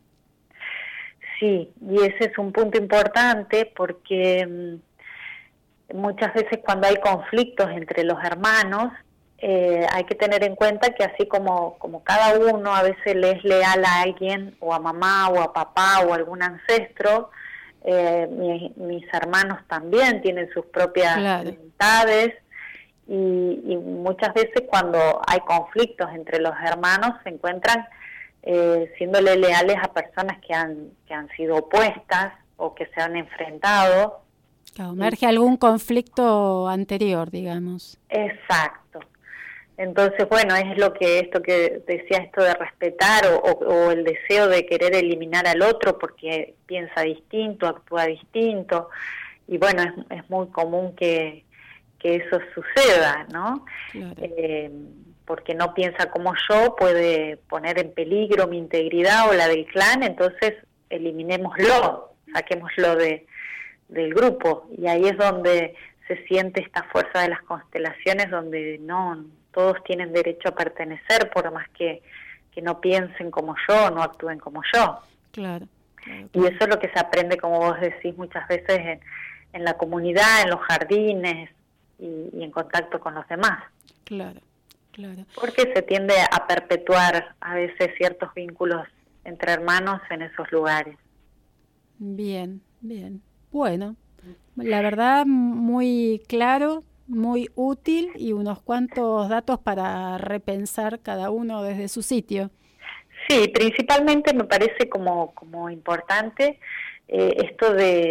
Sí, y ese es un punto importante porque muchas veces cuando hay conflictos entre los hermanos, eh, hay que tener en cuenta que así como, como cada uno a veces le es leal a alguien, o a mamá, o a papá, o a algún ancestro, eh, mi, mis hermanos también tienen sus propias Claro. voluntades, y, y muchas veces cuando hay conflictos entre los hermanos se encuentran eh, siéndole leales a personas que han, que han sido opuestas o que se han enfrentado. Claro, emerge algún conflicto anterior, digamos. Exacto. Entonces, bueno, es lo que esto que decía, esto de respetar o, o, o el deseo de querer eliminar al otro porque piensa distinto, actúa distinto, y bueno, es, es muy común que, que eso suceda, ¿no? Claro. Eh, porque no piensa como yo, puede poner en peligro mi integridad o la del clan, entonces eliminémoslo, saquémoslo de del grupo, y ahí es donde se siente esta fuerza de las constelaciones, donde no todos tienen derecho a pertenecer, por más que, que no piensen como yo, no actúen como yo. Claro, claro, Y eso es lo que se aprende, como vos decís, muchas veces en, en la comunidad, en los jardines y, y en contacto con los demás. Claro, claro. Porque se tiende a perpetuar a veces ciertos vínculos entre hermanos en esos lugares. Bien, bien. Bueno, la verdad muy claro, muy útil y unos cuantos datos para repensar cada uno desde su sitio. Sí, principalmente me parece como, como importante eh, esto de,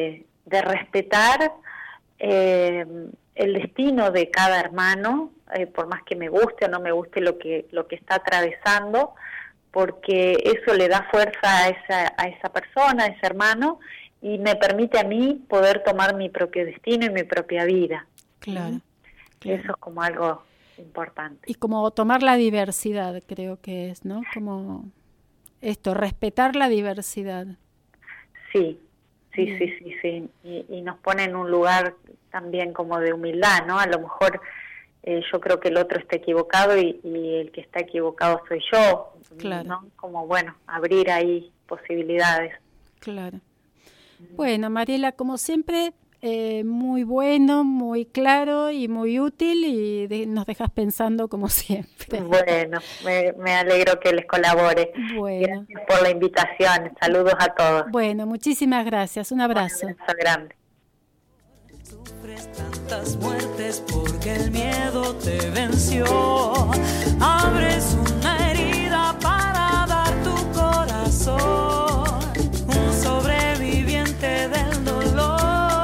de respetar eh, el destino de cada hermano, eh, por más que me guste o no me guste lo que, lo que está atravesando, porque eso le da fuerza a esa, a esa persona, a ese hermano, y me permite a mí poder tomar mi propio destino y mi propia vida. Claro, ¿sí? claro. Eso es como algo importante. Y como tomar la diversidad, creo que es, ¿no? Como esto, respetar la diversidad. Sí, sí, Bien. sí, sí, sí. Y, y nos pone en un lugar también como de humildad, ¿no? A lo mejor eh, yo creo que el otro está equivocado y, y el que está equivocado soy yo, Claro. ¿no? Como, bueno, abrir ahí posibilidades. Claro. Bueno, Mariela, como siempre, eh, muy bueno, muy claro y muy útil, y de, nos dejas pensando como siempre. Bueno, me, me alegro que les colabore. Bueno. Gracias por la invitación. Saludos a todos. Bueno, muchísimas gracias. Un abrazo. Un abrazo grande. Sufres tantas muertes porque el miedo te venció. Abres una herida para dar tu corazón. Un sobreviviente del dolor.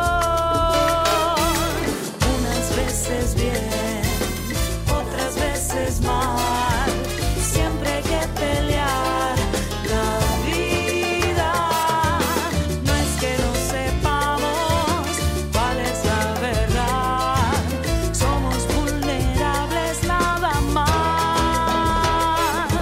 Unas veces bien, otras veces mal. Siempre hay que pelear la vida. No es que no sepamos cuál es la verdad. Somos vulnerables nada más.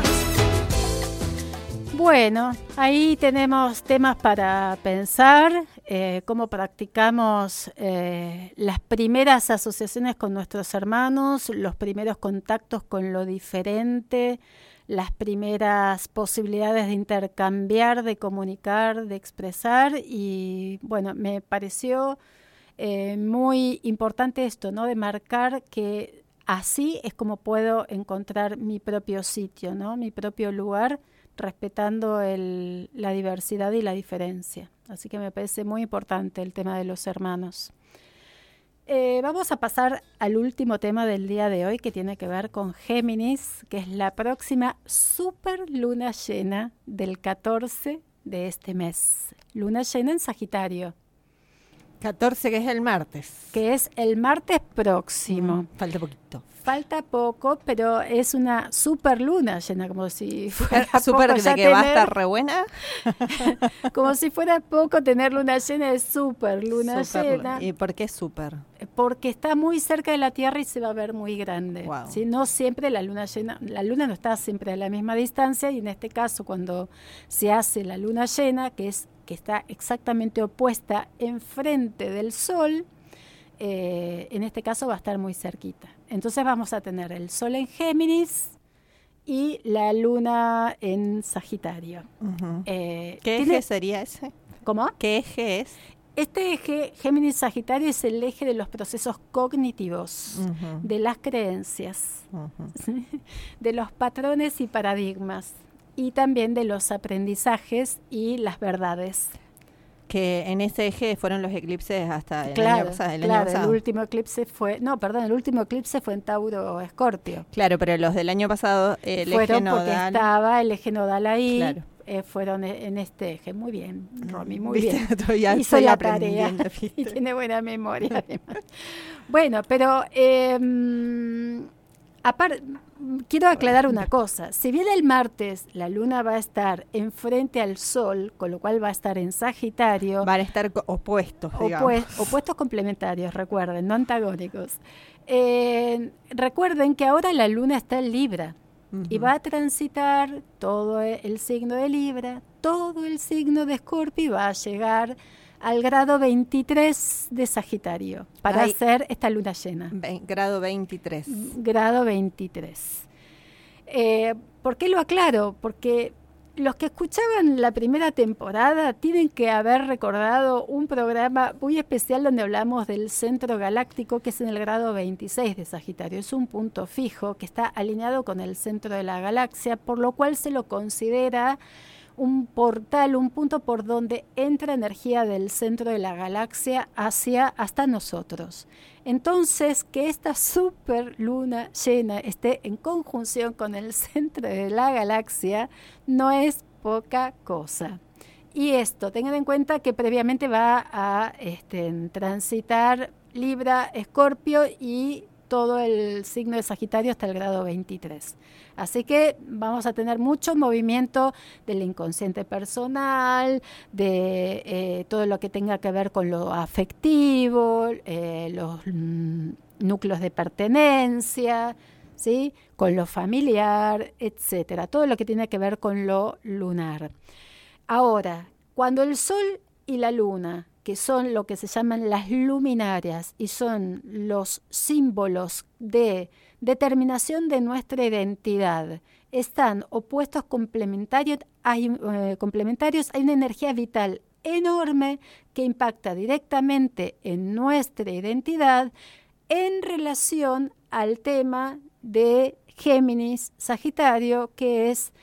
Bueno, ahí tenemos temas para pensar, eh, cómo practicamos eh, las primeras asociaciones con nuestros hermanos, los primeros contactos con lo diferente, las primeras posibilidades de intercambiar, de comunicar, de expresar, y bueno, me pareció eh, muy importante esto, ¿no? De marcar que así es como puedo encontrar mi propio sitio, ¿no? Mi propio lugar, respetando el, la diversidad y la diferencia. Así que me parece muy importante el tema de los hermanos. Eh, vamos a pasar al último tema del día de hoy, que tiene que ver con Géminis, que es la próxima super luna llena del catorce de este mes. Luna llena en Sagitario. catorce, que es el martes. Que es el martes próximo. Mm, falta poquito. Falta poco, pero es una super luna llena, como si fuera super poco de ya que va a tener- estar re buena. como si fuera poco tener luna llena, es super luna Super- llena, ¿Y por qué super? porque está muy cerca de la Tierra y se va a ver muy grande. Wow. ¿Sí? No siempre la luna llena, la luna no está siempre a la misma distancia, y en este caso cuando se hace la luna llena, que es que está exactamente opuesta enfrente del Sol, eh, en este caso va a estar muy cerquita. Entonces vamos a tener el Sol en Géminis y la Luna en Sagitario. Ujú. Eh, ¿Qué tiene- eje sería ese? ¿Cómo? ¿Qué eje es? Este eje Géminis-Sagitario es el eje de los procesos cognitivos, Ujú. de las creencias, Ujú. ¿sí? De los patrones y paradigmas, y también de los aprendizajes y las verdades. Que en ese eje fueron los eclipses hasta el Claro, año pasado. El, claro, año el pasado. último eclipse fue, no, perdón, el último eclipse fue en Tauro Escorpio. Claro, pero los del año pasado, el eje Fueron porque nodal. estaba el eje nodal ahí, Claro. eh, fueron e- en este eje. Muy bien, Romy, muy ¿Viste? bien. Todavía Hizo estoy la tarea aprendiendo, y ¿viste? tiene buena memoria además. Bueno, pero eh, mm, apar- mm, quiero aclarar una cosa. Si bien el martes la luna va a estar enfrente al sol, con lo cual va a estar en Sagitario, Van a estar co- opuestos, digamos. Opue- opuestos complementarios, recuerden, no antagónicos. Eh, recuerden que ahora la luna está en Libra y Ujú. va a transitar todo e- el signo de Libra, todo el signo de Escorpio, y va a llegar al grado veintitrés de Sagitario para Ay. hacer esta luna llena. Ve- grado veintitrés. Grado veintitrés. Eh, ¿Por qué lo aclaro? Porque los que escuchaban la primera temporada tienen que haber recordado un programa muy especial donde hablamos del centro galáctico, que es en el grado veintiséis de Sagitario. Es un punto fijo que está alineado con el centro de la galaxia, por lo cual se lo considera un portal, un punto por donde entra energía del centro de la galaxia hacia hasta nosotros. Entonces, que esta super luna llena esté en conjunción con el centro de la galaxia no es poca cosa. y esto, tengan en cuenta que previamente va a este, transitar Libra, Escorpio y todo el signo de Sagitario hasta el grado veintitrés. Así que vamos a tener mucho movimiento del inconsciente personal, de eh, todo lo que tenga que ver con lo afectivo, eh, los mm, núcleos de pertenencia, ¿sí? Con lo familiar, etcétera. Todo lo que tiene que ver con lo lunar. Ahora, cuando el Sol y la Luna, que son lo que se llaman las luminarias y son los símbolos de determinación de nuestra identidad, están opuestos complementarios, hay, eh, complementarios, hay una energía vital enorme que impacta directamente en nuestra identidad en relación al tema de Géminis, Sagitario, que es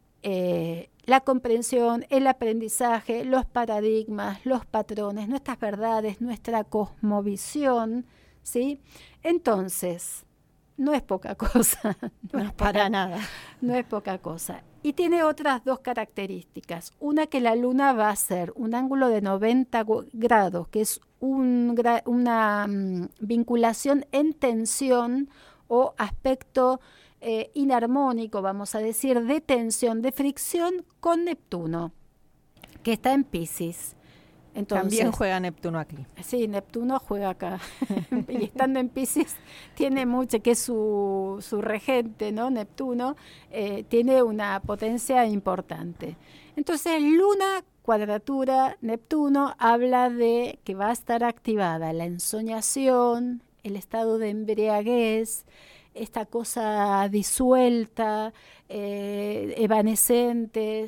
eh, la comprensión, el aprendizaje, los paradigmas, los patrones, nuestras verdades, nuestra cosmovisión, ¿sí? Entonces, no es poca cosa. No, no es para poca, nada. No es poca cosa. Y tiene otras dos características. Una, que la Luna va a hacer un ángulo de noventa grados, que es un, una um, vinculación en tensión o aspecto Eh, inarmónico, vamos a decir, de tensión, de fricción con Neptuno, que está en Piscis. Entonces, también juega Neptuno aquí. Sí, Neptuno juega acá. Y estando en Piscis, tiene mucho, que es su, su regente, ¿no? Neptuno, eh, tiene una potencia importante. Entonces, Luna, cuadratura, Neptuno, habla de que va a estar activada la ensoñación, el estado de embriaguez, esta cosa disuelta, eh, evanescente,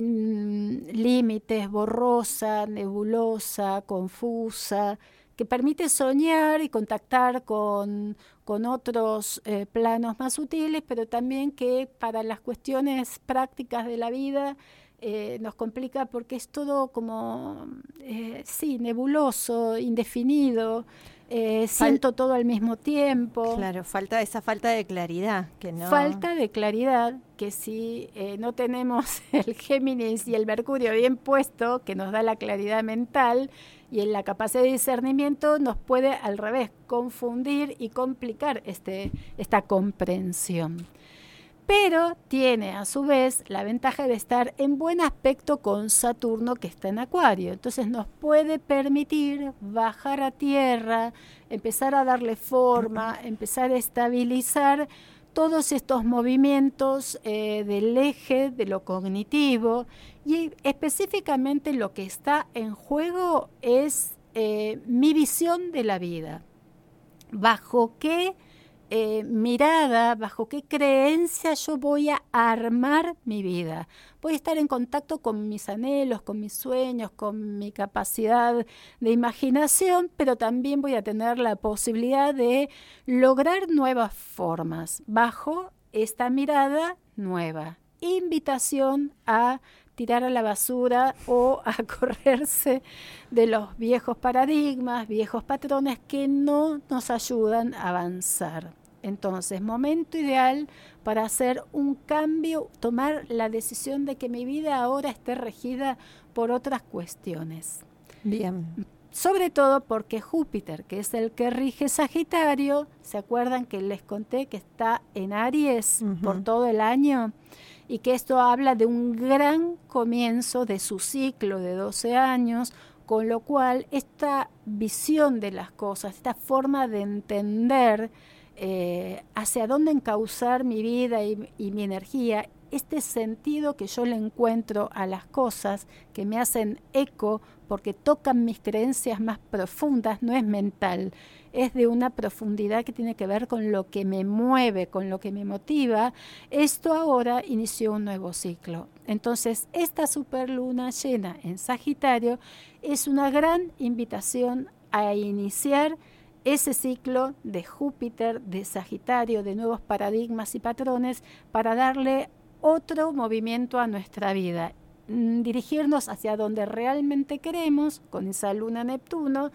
sin límites, borrosa, nebulosa, confusa, que permite soñar y contactar con, con otros eh, planos más sutiles, pero también que para las cuestiones prácticas de la vida eh, nos complica porque es todo como, eh, sí, nebuloso, indefinido. Eh, siento Fal- todo al mismo tiempo. Claro, falta esa falta de claridad. Que no... Falta de claridad, que si eh, no tenemos el Géminis y el Mercurio bien puesto, que nos da la claridad mental y en la capacidad de discernimiento, nos puede al revés confundir y complicar este, esta comprensión. Pero tiene a su vez la ventaja de estar en buen aspecto con Saturno, que está en Acuario. Entonces nos puede permitir bajar a tierra, empezar a darle forma, empezar a estabilizar todos estos movimientos eh, del eje de lo cognitivo. Y específicamente lo que está en juego es eh, mi visión de la vida. ¿Bajo qué Eh, mirada, bajo qué creencia yo voy a armar mi vida? Voy a estar en contacto con mis anhelos, con mis sueños, con mi capacidad de imaginación, pero también voy a tener la posibilidad de lograr nuevas formas bajo esta mirada nueva. Invitación a tirar a la basura o a correrse de los viejos paradigmas, viejos patrones que no nos ayudan a avanzar. Entonces, momento ideal para hacer un cambio, tomar la decisión de que mi vida ahora esté regida por otras cuestiones. Bien. Sobre todo porque Júpiter, que es el que rige Sagitario, ¿se acuerdan que les conté que está en Aries uh-huh. por todo el año? Y que esto habla de un gran comienzo de su ciclo de doce años, con lo cual esta visión de las cosas, esta forma de entender eh, hacia dónde encauzar mi vida y, y mi energía, este sentido que yo le encuentro a las cosas, que me hacen eco porque tocan mis creencias más profundas, no es mental, es de una profundidad que tiene que ver con lo que me mueve, con lo que me motiva. Esto ahora inició un nuevo ciclo. Entonces, esta superluna llena en Sagitario es una gran invitación a iniciar ese ciclo de Júpiter, de Sagitario, de nuevos paradigmas y patrones para darle otro movimiento a nuestra vida, dirigirnos hacia donde realmente queremos con esa luna Neptuno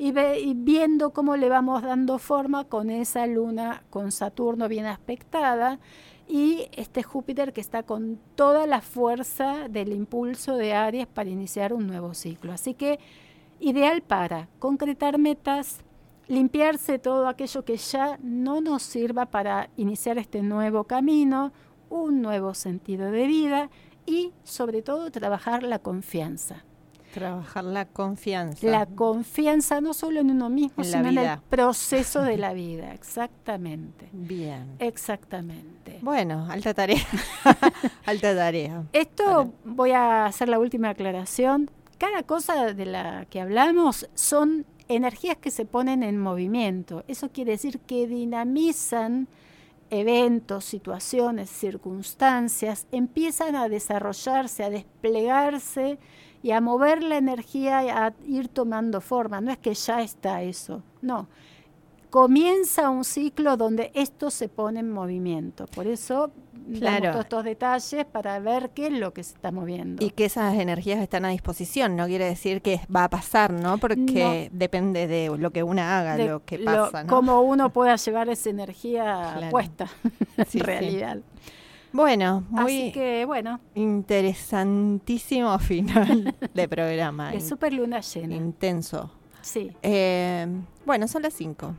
y, ve, y viendo cómo le vamos dando forma con esa luna con Saturno bien aspectada y este Júpiter que está con toda la fuerza del impulso de Aries para iniciar un nuevo ciclo. Así que ideal para concretar metas, limpiarse todo aquello que ya no nos sirva para iniciar este nuevo camino, un nuevo sentido de vida y sobre todo trabajar la confianza. Trabajar la confianza. La confianza no solo en uno mismo, en sino la en vida. el proceso de la vida, exactamente. Bien. Exactamente. Bueno, alta tarea. Alta tarea. Esto Para. voy a hacer la última aclaración. Cada cosa de la que hablamos son energías que se ponen en movimiento. Eso quiere decir que dinamizan eventos, situaciones, circunstancias, empiezan a desarrollarse, a desplegarse y a mover la energía y a ir tomando forma. No es que ya está eso, no. Comienza un ciclo donde esto se pone en movimiento. Por eso Claro. damos todos estos detalles para ver qué es lo que se está moviendo. Y que esas energías están a disposición, no quiere decir que va a pasar, ¿no? Porque No. depende de lo que una haga, De lo que lo- pasa, ¿no? Cómo uno pueda llevar esa energía Claro. puesta, en Sí, sí. realidad. Bueno, muy Así que, bueno, interesantísimo final de programa. es súper luna llena. Intenso. Sí. Eh, bueno, son las cinco.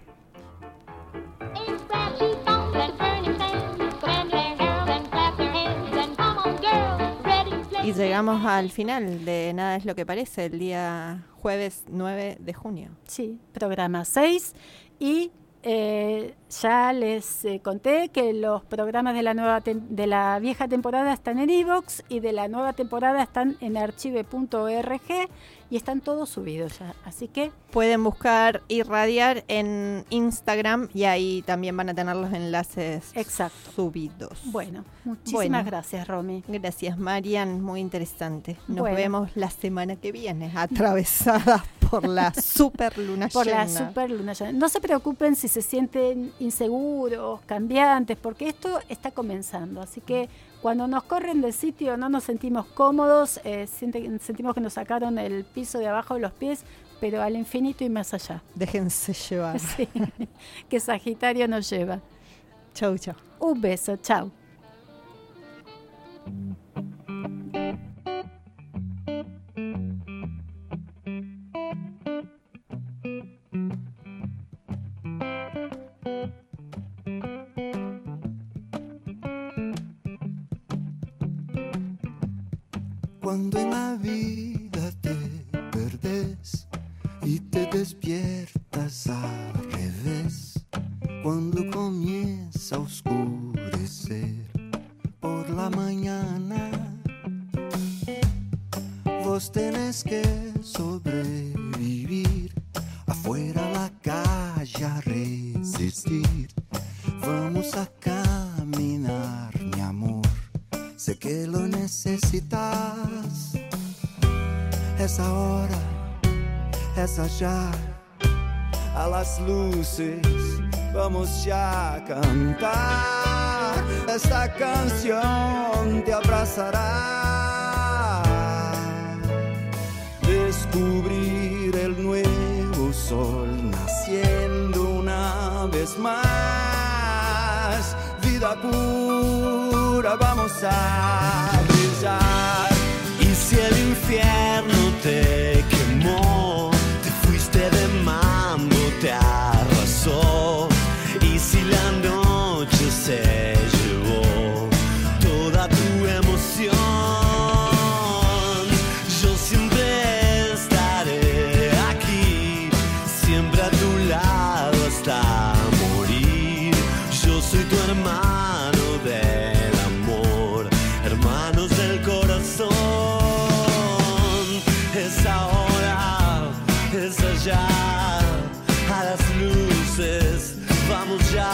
Y llegamos al final de Nada es lo que parece, el día jueves nueve de junio. Sí, programa seis. Y eh, ya les eh, conté que los programas de la nueva tem- de la vieja temporada están en iVoox y de la nueva temporada están en archive punto org y están todos subidos ya. Así que Pueden buscar Irradiar en Instagram y ahí también van a tener los enlaces Exacto. subidos. bueno, muchísimas Bueno. gracias, Romy. Gracias, Marian, muy interesante. Nos Bueno. vemos la semana que viene, atravesadas por la super luna Por llena. la super luna llena. No se preocupen si se sienten inseguros, cambiantes, porque esto está comenzando. Así que cuando nos corren del sitio no nos sentimos cómodos, eh, siente- sentimos que nos sacaron el piso de abajo de los pies, pero al infinito y más allá. Déjense llevar. Sí, que Sagitario nos lleva. Chau, chau. Un beso, chau. Cuando en la vida te perdes y te despiertas al revés, cuando comienza a oscurecer por la mañana, vos tenés que sobrevivir, afuera la calle a resistir. Vamos a caminar, mi amor, sé que lo necesitas. Es ahora, es allá, a las luces vamos ya a cantar. Esta canción te abrazará. Descubrir el nuevo sol naciendo una vez más. Vida pura, vamos a brillar. Y si el infierno te quemó, te fuiste de mambo, te arrasó. Y si la noche se llevó toda tu emoción, yo siempre estaré aquí, siempre a tu lado hasta morir. Yo soy tu hermano del amor, hermanos del corazón. Es ahora, es allá, a las luces vamos ya